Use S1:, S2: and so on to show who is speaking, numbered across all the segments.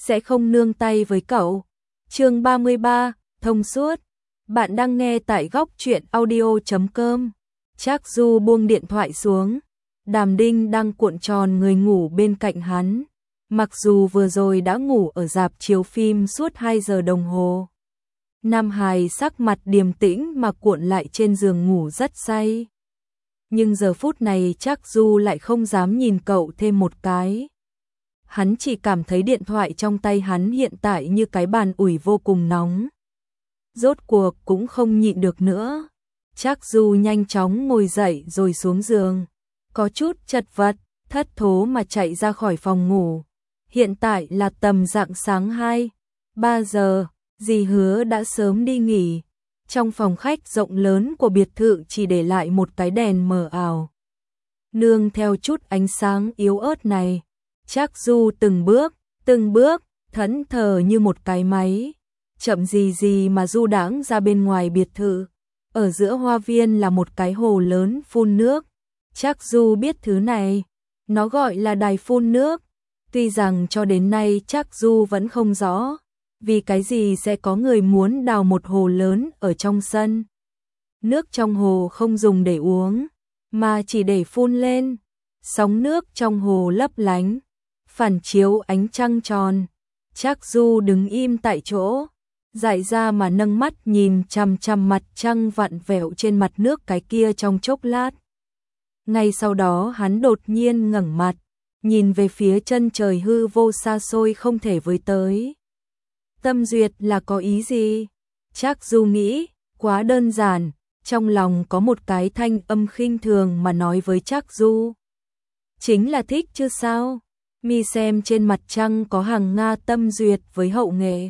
S1: sẽ không nương tay với cậu. Chương 33, thông suốt. Bạn đang nghe tại góc truyện audio.com. Trác Du buông điện thoại xuống. Đàm Đinh đang cuộn tròn người ngủ bên cạnh hắn. Mặc dù vừa rồi đã ngủ ở rạp chiếu phim suốt 2 giờ đồng hồ. Nam hài sắc mặt điềm tĩnh mà cuộn lại trên giường ngủ rất say. Nhưng giờ phút này Trác Du lại không dám nhìn cậu thêm một cái. Hắn chỉ cảm thấy điện thoại trong tay hắn hiện tại như cái bàn ủi vô cùng nóng. Rốt cuộc cũng không nhịn được nữa. Trác Du nhanh chóng ngồi dậy rồi xuống giường. Có chút chật vật, thất thố mà chạy ra khỏi phòng ngủ. Hiện tại là tầm rạng sáng 2-3 giờ, dì Hứa đã sớm đi nghỉ. Trong phòng khách rộng lớn của biệt thự chỉ để lại một cái đèn mờ ảo. Nương theo chút ánh sáng yếu ớt này, Trác Du từng bước, thẫn thờ như một cái máy. Chậm gì mà du đãng ra bên ngoài biệt thự. Ở giữa hoa viên là một cái hồ lớn phun nước. Trác Du biết thứ này, nó gọi là đài phun nước. Tuy rằng cho đến nay Trác Du vẫn không rõ, vì cái gì sẽ có người muốn đào một hồ lớn ở trong sân. Nước trong hồ không dùng để uống, mà chỉ để phun lên. Sóng nước trong hồ lấp lánh, phản chiếu ánh trăng tròn. Trác Du đứng im tại chỗ, dại ra mà nâng mắt nhìn chằm chằm mặt trăng vặn vẹo trên mặt nước cái kia trong chốc lát. Ngay sau đó hắn đột nhiên ngẩng mặt, nhìn về phía chân trời hư vô xa xôi không thể với tới. Tâm duyệt là có ý gì? Trác Du nghĩ, quá đơn giản, trong lòng có một cái thanh âm khinh thường mà nói với Trác Du. Chính là thích chứ sao? Mi xem trên mặt trăng có hàng Nga Tâm Duyệt với Hậu Nghệ.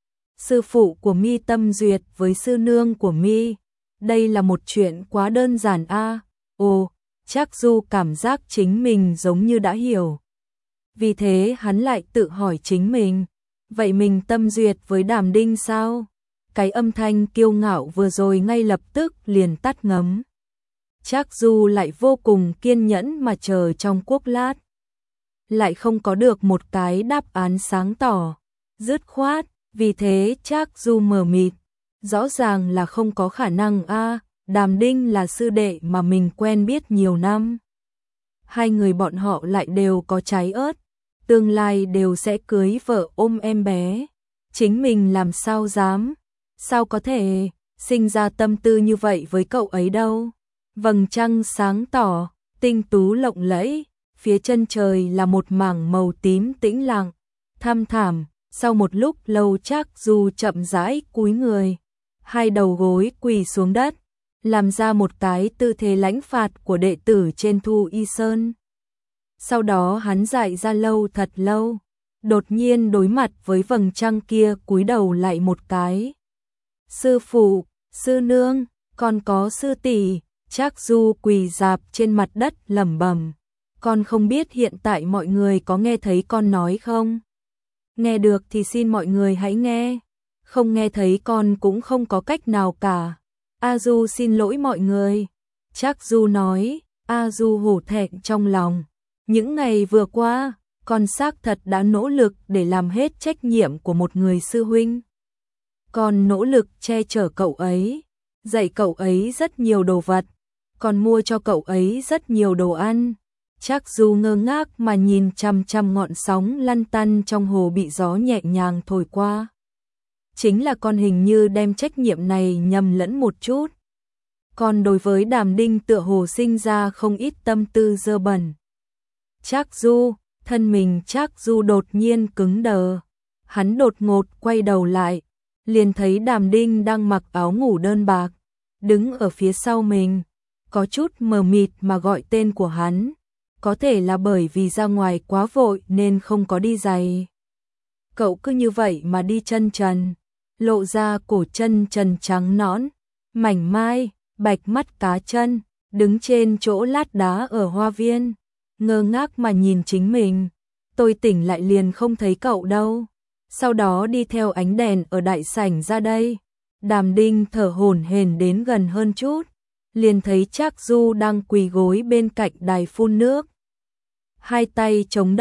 S1: Sư phụ của Mi Tâm Duyệt với sư nương của Mi. Đây là một chuyện quá đơn giản a. Ồ, Trác Du cảm giác chính mình giống như đã hiểu. Vì thế hắn lại tự hỏi chính mình, vậy mình tâm duyệt với Đàm Đinh sao? Cái âm thanh kiêu ngạo vừa rồi ngay lập tức liền tắt ngấm. Trác Du lại vô cùng kiên nhẫn mà chờ trong quốc lát. Lại không có được một cái đáp án sáng tỏ, dứt khoát, vì thế Trác Du mờ mịt. Rõ ràng là không có khả năng a. Đàm Đinh là sư đệ mà mình quen biết nhiều năm. Hai người bọn họ lại đều có trái ớt, tương lai đều sẽ cưới vợ ôm em bé. Chính mình làm sao dám, sao có thể sinh ra tâm tư như vậy với cậu ấy đâu. Vầng trăng sáng tỏ, tinh tú lộng lẫy, phía chân trời là một mảng màu tím tĩnh lặng, thăm thẳm. Sau một lúc lâu Trác Du chậm rãi cúi người, hai đầu gối quỳ xuống đất, làm ra một cái tư thế lãnh phạt của đệ tử trên Thu Y Sơn. Sau đó hắn dại ra lâu thật lâu, đột nhiên đối mặt với vầng trăng kia cúi đầu lại một cái. Sư phụ, sư nương, còn có sư tỷ. Trác Du quỳ rạp trên mặt đất lẩm bẩm. Con không biết hiện tại mọi người có nghe thấy con nói không? Nghe được thì xin mọi người hãy nghe, không nghe thấy con cũng không có cách nào cả. A Du xin lỗi mọi người. Trác Du nói. A Du hổ thẹn trong lòng. Những ngày vừa qua, con xác thật đã nỗ lực để làm hết trách nhiệm của một người sư huynh. Con nỗ lực che chở cậu ấy, dạy cậu ấy rất nhiều đồ vật, còn mua cho cậu ấy rất nhiều đồ ăn. Trác Du ngơ ngác mà nhìn chằm chằm ngọn sóng lăn tăn trong hồ bị gió nhẹ nhàng thổi qua. Chính là con hình như đem trách nhiệm này nhầm lẫn một chút. Còn đối với Đàm Đinh tựa hồ sinh ra không ít tâm tư dơ bẩn. Trác Du, thân mình Trác Du đột nhiên cứng đờ. Hắn đột ngột quay đầu lại, liền thấy Đàm Đinh đang mặc áo ngủ đơn bạc, đứng ở phía sau mình, có chút mờ mịt mà gọi tên của hắn. Có thể là bởi vì ra ngoài quá vội nên không có đi giày. Cậu cứ như vậy mà đi chân trần, lộ ra cổ chân trần trắng nõn, mảnh mai, bạch mắt cá chân, đứng trên chỗ lát đá ở hoa viên, ngơ ngác mà nhìn chính mình. Tôi tỉnh lại liền không thấy cậu đâu. Sau đó đi theo ánh đèn ở đại sảnh ra đây. Đàm Đinh thở hổn hển đến gần hơn chút, liền thấy Trác Du đang quỳ gối bên cạnh đài phun nước. Hai tay chống đất,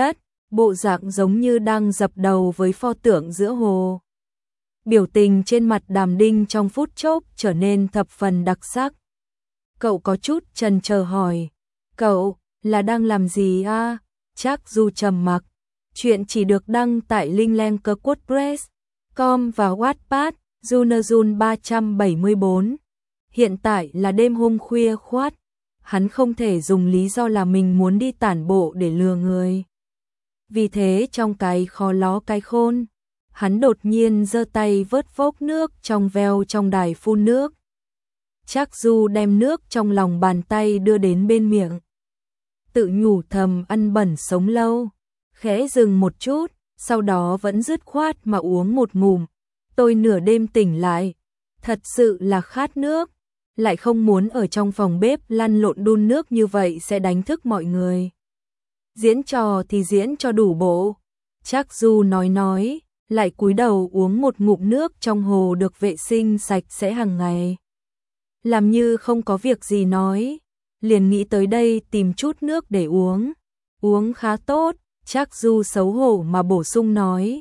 S1: bộ dạng giống như đang dập đầu với pho tượng giữa hồ. Biểu tình trên mặt Đàm Đinh trong phút chốc trở nên thập phần đặc sắc. Cậu có chút chần chờ hỏi, cậu là đang làm gì à? Trác Du trầm mặc. Chuyện chỉ được đăng tại linklanker.wordpress.com và Wattpad, Junajun 374. Hiện tại là đêm hôm khuya khoắt, hắn không thể dùng lý do là mình muốn đi tản bộ để lừa người. Vì thế trong cái khó ló cái khôn, hắn đột nhiên giơ tay vớt vốc nước trong veo trong đài phun nước. Trác Du đem nước trong lòng bàn tay đưa đến bên miệng. Tự nhủ thầm ăn bẩn sống lâu, khẽ dừng một chút, sau đó vẫn dứt khoát mà uống một ngụm. Tôi nửa đêm tỉnh lại, thật sự là khát nước, lại không muốn ở trong phòng bếp lăn lộn đun nước như vậy sẽ đánh thức mọi người. Diễn trò thì diễn cho đủ bộ. Trác Du nói, lại cúi đầu uống một ngụm nước trong hồ được vệ sinh sạch sẽ hàng ngày. Làm như không có việc gì nói, liền nghĩ tới đây tìm chút nước để uống. Uống khá tốt, Trác Du xấu hổ mà bổ sung nói.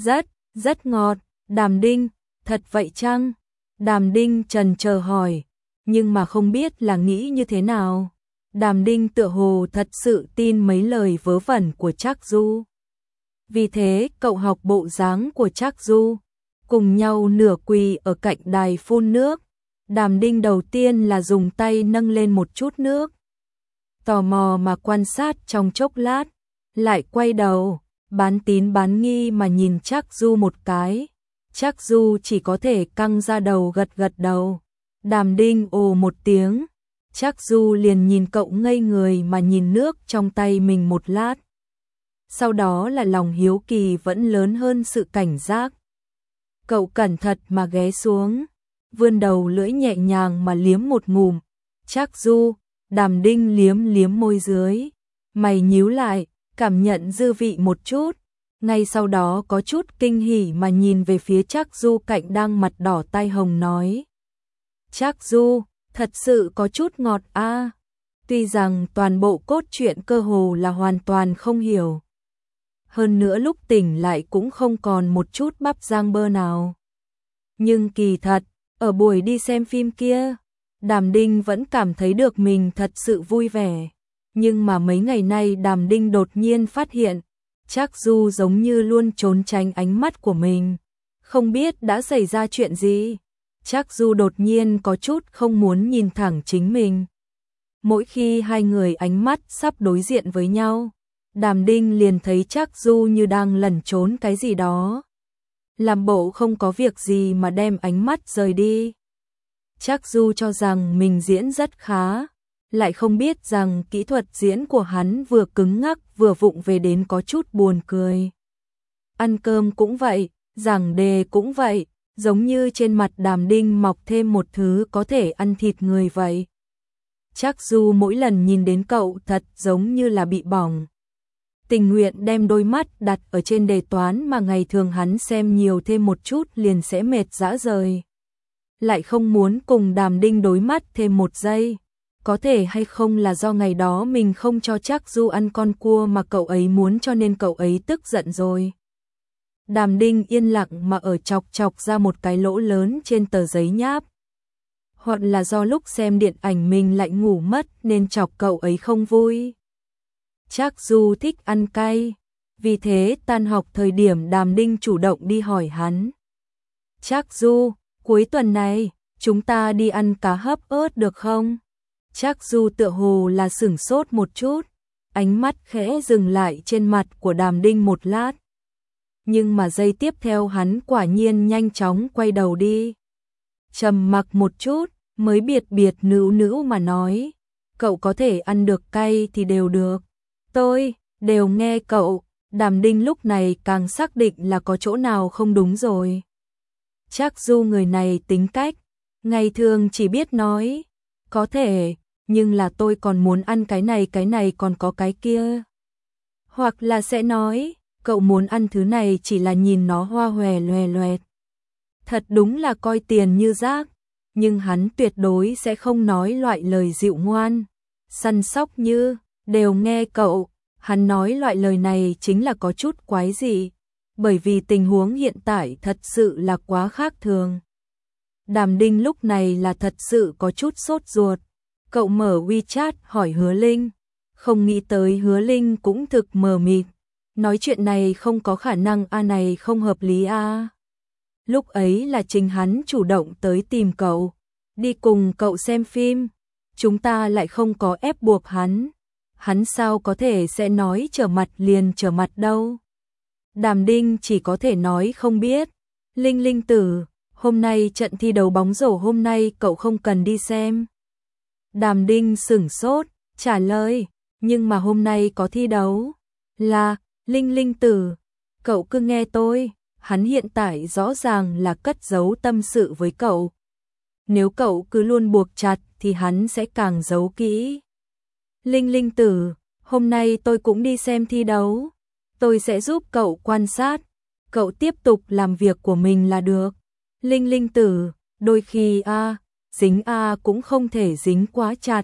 S1: Rất ngọt, Đàm Đinh, thật vậy chăng? Đàm Đinh chần chờ hỏi, nhưng mà không biết là nghĩ như thế nào. Đàm Đinh tựa hồ thật sự tin mấy lời vớ vẩn của Trác Du. Vì thế cậu học bộ dáng của Trác Du, cùng nhau nửa quỳ ở cạnh đài phun nước. Đàm Đinh đầu tiên là dùng tay nâng lên một chút nước, tò mò mà quan sát trong chốc lát, lại quay đầu, bán tín bán nghi mà nhìn Trác Du một cái. Trác Du chỉ có thể căng ra đầu gật đầu. Đàm Đinh ồ một tiếng, Trác Du liền nhìn cậu ngây người mà nhìn nước trong tay mình một lát. Sau đó là lòng hiếu kỳ vẫn lớn hơn sự cảnh giác. Cậu cẩn thận mà ghé xuống, vươn đầu lưỡi nhẹ nhàng mà liếm một ngụm. Trác Du, Đàm Đinh liếm môi dưới, mày nhíu lại, cảm nhận dư vị một chút. Ngay sau đó có chút kinh hỉ mà nhìn về phía Trác Du cạnh đang mặt đỏ tai hồng nói. Trác Du, thật sự có chút ngọt a. Tuy rằng toàn bộ cốt truyện cơ hồ là hoàn toàn không hiểu. Hơn nữa lúc tỉnh lại cũng không còn một chút bắp rang bơ nào. Nhưng kỳ thật, ở buổi đi xem phim kia, Đàm Đinh vẫn cảm thấy được mình thật sự vui vẻ. Nhưng mà mấy ngày nay Đàm Đinh đột nhiên phát hiện, Trác Du giống như luôn trốn tránh ánh mắt của mình. Không biết đã xảy ra chuyện gì. Trác Du đột nhiên có chút không muốn nhìn thẳng chính mình. Mỗi khi hai người ánh mắt sắp đối diện với nhau, Đàm Đinh liền thấy Trác Du như đang lẩn trốn cái gì đó. Làm bộ không có việc gì mà đem ánh mắt rời đi. Trác Du cho rằng mình diễn rất khá, lại không biết rằng kỹ thuật diễn của hắn vừa cứng ngắc vừa vụng về đến có chút buồn cười. Ăn cơm cũng vậy, giảng đề cũng vậy, giống như trên mặt Đàm Đinh mọc thêm một thứ có thể ăn thịt người vậy. Trác Du mỗi lần nhìn đến cậu thật giống như là bị bỏng. Tình nguyện đem đôi mắt đặt ở trên đề toán mà ngày thường hắn xem nhiều thêm một chút liền sẽ mệt rã rời. Lại không muốn cùng Đàm Đinh đối mắt thêm một giây. Có thể hay không là do ngày đó mình không cho Trác Du ăn con cua mà cậu ấy muốn cho nên cậu ấy tức giận rồi. Đàm Đinh yên lặng mà ở chọc ra một cái lỗ lớn trên tờ giấy nháp. Hoặc là do lúc xem điện ảnh mình lại ngủ mất nên chọc cậu ấy không vui. Trác Du thích ăn cay, vì thế tan học thời điểm Đàm Đinh chủ động đi hỏi hắn. Trác Du, cuối tuần này, chúng ta đi ăn cá hấp ớt được không? Trác Du tựa hồ là sửng sốt một chút, ánh mắt khẽ dừng lại trên mặt của Đàm Đinh một lát. Nhưng mà giây tiếp theo hắn quả nhiên nhanh chóng quay đầu đi. Trầm mặc một chút, mới biệt nữu mà nói, cậu có thể ăn được cay thì đều được. Tôi, đều nghe cậu. Đàm Đinh lúc này càng xác định là có chỗ nào không đúng rồi. Trác Du người này tính cách, ngày thường chỉ biết nói, có thể, nhưng là tôi còn muốn ăn cái này còn có cái kia. Hoặc là sẽ nói, cậu muốn ăn thứ này chỉ là nhìn nó hoa hòe loẹt. Thật đúng là coi tiền như rác, nhưng hắn tuyệt đối sẽ không nói loại lời dịu ngoan, săn sóc như, đều nghe cậu. Hắn nói loại lời này chính là có chút quái dị, bởi vì tình huống hiện tại thật sự là quá khác thường. Đàm Đinh lúc này là thật sự có chút sốt ruột. Cậu mở WeChat hỏi Hứa Linh, không nghĩ tới Hứa Linh cũng thực mờ mịt. Nói chuyện này không có khả năng, này không hợp lý a. Lúc ấy là chính hắn chủ động tới tìm cậu, đi cùng cậu xem phim, chúng ta lại không có ép buộc hắn sao có thể sẽ nói trở mặt liền trở mặt đâu. Đàm Đinh chỉ có thể nói không biết. Linh Linh tử, hôm nay trận thi đấu bóng rổ hôm nay cậu không cần đi xem. Đàm Đinh sửng sốt, trả lời, nhưng mà hôm nay có thi đấu. Là, Linh Linh tử, cậu cứ nghe tôi, hắn hiện tại rõ ràng là cất giấu tâm sự với cậu. Nếu cậu cứ luôn buộc chặt thì hắn sẽ càng giấu kỹ. Linh Linh tử, hôm nay tôi cũng đi xem thi đấu. Tôi sẽ giúp cậu quan sát. Cậu tiếp tục làm việc của mình là được. Linh Linh tử, đôi khi dính cũng không thể dính quá chặt.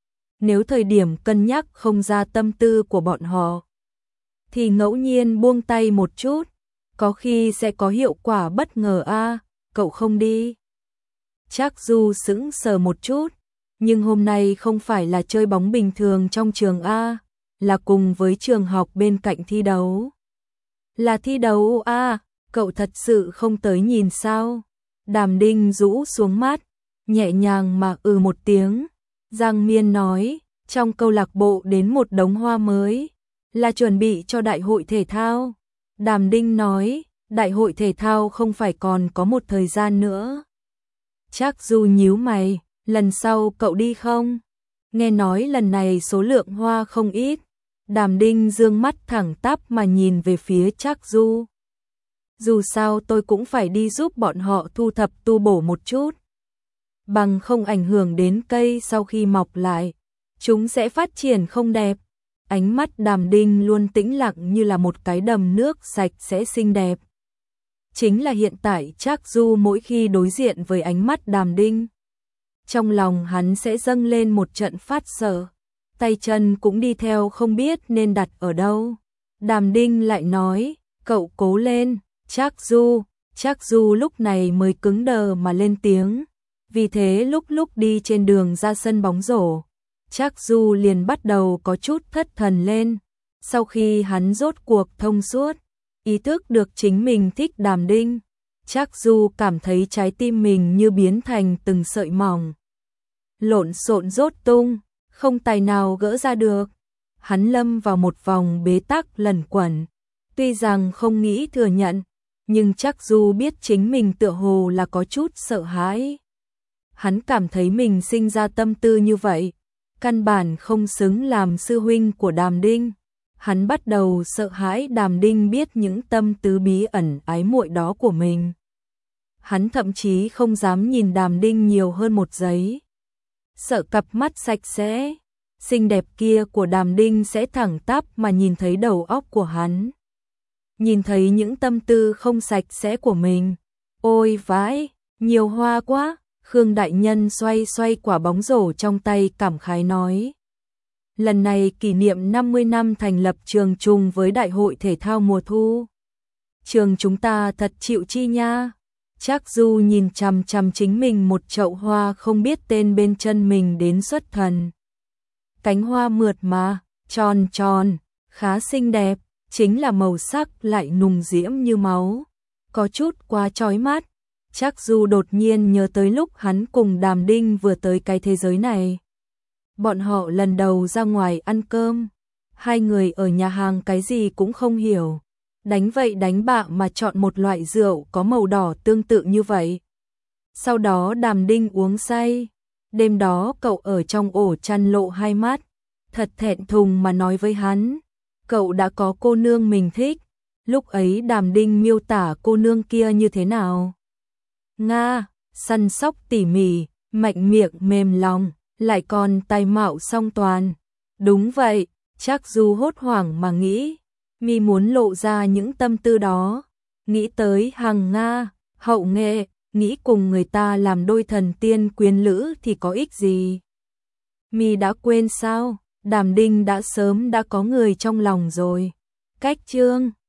S1: Nếu thời điểm cân nhắc không ra tâm tư của bọn họ, thì ngẫu nhiên buông tay một chút, có khi sẽ có hiệu quả bất ngờ cậu không đi. Trác Du sững sờ một chút, nhưng hôm nay không phải là chơi bóng bình thường trong trường là cùng với trường học bên cạnh thi đấu. Là thi đấu cậu thật sự không tới nhìn sao? Đàm Đinh rũ xuống mắt, nhẹ nhàng mà một tiếng. Giang Miên nói, trong câu lạc bộ đến một đống hoa mới, là chuẩn bị cho đại hội thể thao. Đàm Đinh nói, đại hội thể thao không phải còn có một thời gian nữa. Trác Du nhíu mày, lần sau cậu đi không? Nghe nói lần này số lượng hoa không ít. Đàm Đinh dương mắt thẳng tắp mà nhìn về phía Trác Du. Dù sao tôi cũng phải đi giúp bọn họ thu thập tu bổ một chút. Bằng không ảnh hưởng đến cây sau khi mọc lại, chúng sẽ phát triển không đẹp. Ánh mắt Đàm Đinh luôn tĩnh lặng như là một cái đầm nước sạch sẽ xinh đẹp. Chính là hiện tại Trác Du mỗi khi đối diện với ánh mắt Đàm Đinh, trong lòng hắn sẽ dâng lên một trận phát sợ, tay chân cũng đi theo không biết nên đặt ở đâu. Đàm Đinh lại nói, cậu cố lên, Trác Du. Trác Du lúc này mới cứng đờ mà lên tiếng. Vì thế lúc đi trên đường ra sân bóng rổ, Trác Du liền bắt đầu có chút thất thần lên. Sau khi hắn rốt cuộc thông suốt, ý thức được chính mình thích Đàm Đinh, Trác Du cảm thấy trái tim mình như biến thành từng sợi mỏng, lộn xộn rốt tung, không tài nào gỡ ra được. Hắn lâm vào một vòng bế tắc lẩn quẩn. Tuy rằng không nghĩ thừa nhận, nhưng Trác Du biết chính mình tựa hồ là có chút sợ hãi. Hắn cảm thấy mình sinh ra tâm tư như vậy, căn bản không xứng làm sư huynh của Đàm Đinh. Hắn bắt đầu sợ hãi Đàm Đinh biết những tâm tư bí ẩn ái muội đó của mình. Hắn thậm chí không dám nhìn Đàm Đinh nhiều hơn một giây. Sợ cặp mắt sạch sẽ, xinh đẹp kia của Đàm Đinh sẽ thẳng tắp mà nhìn thấy đầu óc của hắn. Nhìn thấy những tâm tư không sạch sẽ của mình. Ôi vãi, nhiều hoa quá. Khương Đại Nhân xoay quả bóng rổ trong tay cảm khái nói. Lần này kỷ niệm 50 năm thành lập trường chung với đại hội thể thao mùa thu. Trường chúng ta thật chịu chi nha. Trác Du nhìn chằm chằm chính mình một chậu hoa không biết tên bên chân mình đến xuất thần. Cánh hoa mượt mà, tròn tròn, khá xinh đẹp, chính là màu sắc lại nùng diễm như máu, có chút quá chói mắt. Trác Du đột nhiên nhớ tới lúc hắn cùng Đàm Đinh vừa tới cái thế giới này. Bọn họ lần đầu ra ngoài ăn cơm, hai người ở nhà hàng cái gì cũng không hiểu, đánh vậy đánh bạ mà chọn một loại rượu có màu đỏ tương tự như vậy. Sau đó Đàm Đinh uống say, đêm đó cậu ở trong ổ chăn lộ hai mắt, thật thẹn thùng mà nói với hắn, cậu đã có cô nương mình thích. Lúc ấy Đàm Đinh miêu tả cô nương kia như thế nào? Nga, săn sóc tỉ mỉ, mạnh miệng mềm lòng, lại còn tài mạo song toàn. Đúng vậy, Trác Du hốt hoảng mà nghĩ, mi muốn lộ ra những tâm tư đó, nghĩ tới Hằng Nga, Hậu Nghệ, nghĩ cùng người ta làm đôi thần tiên quyến lữ thì có ích gì? Mi đã quên sao? Đàm Đinh đã sớm đã có người trong lòng rồi. Cách chương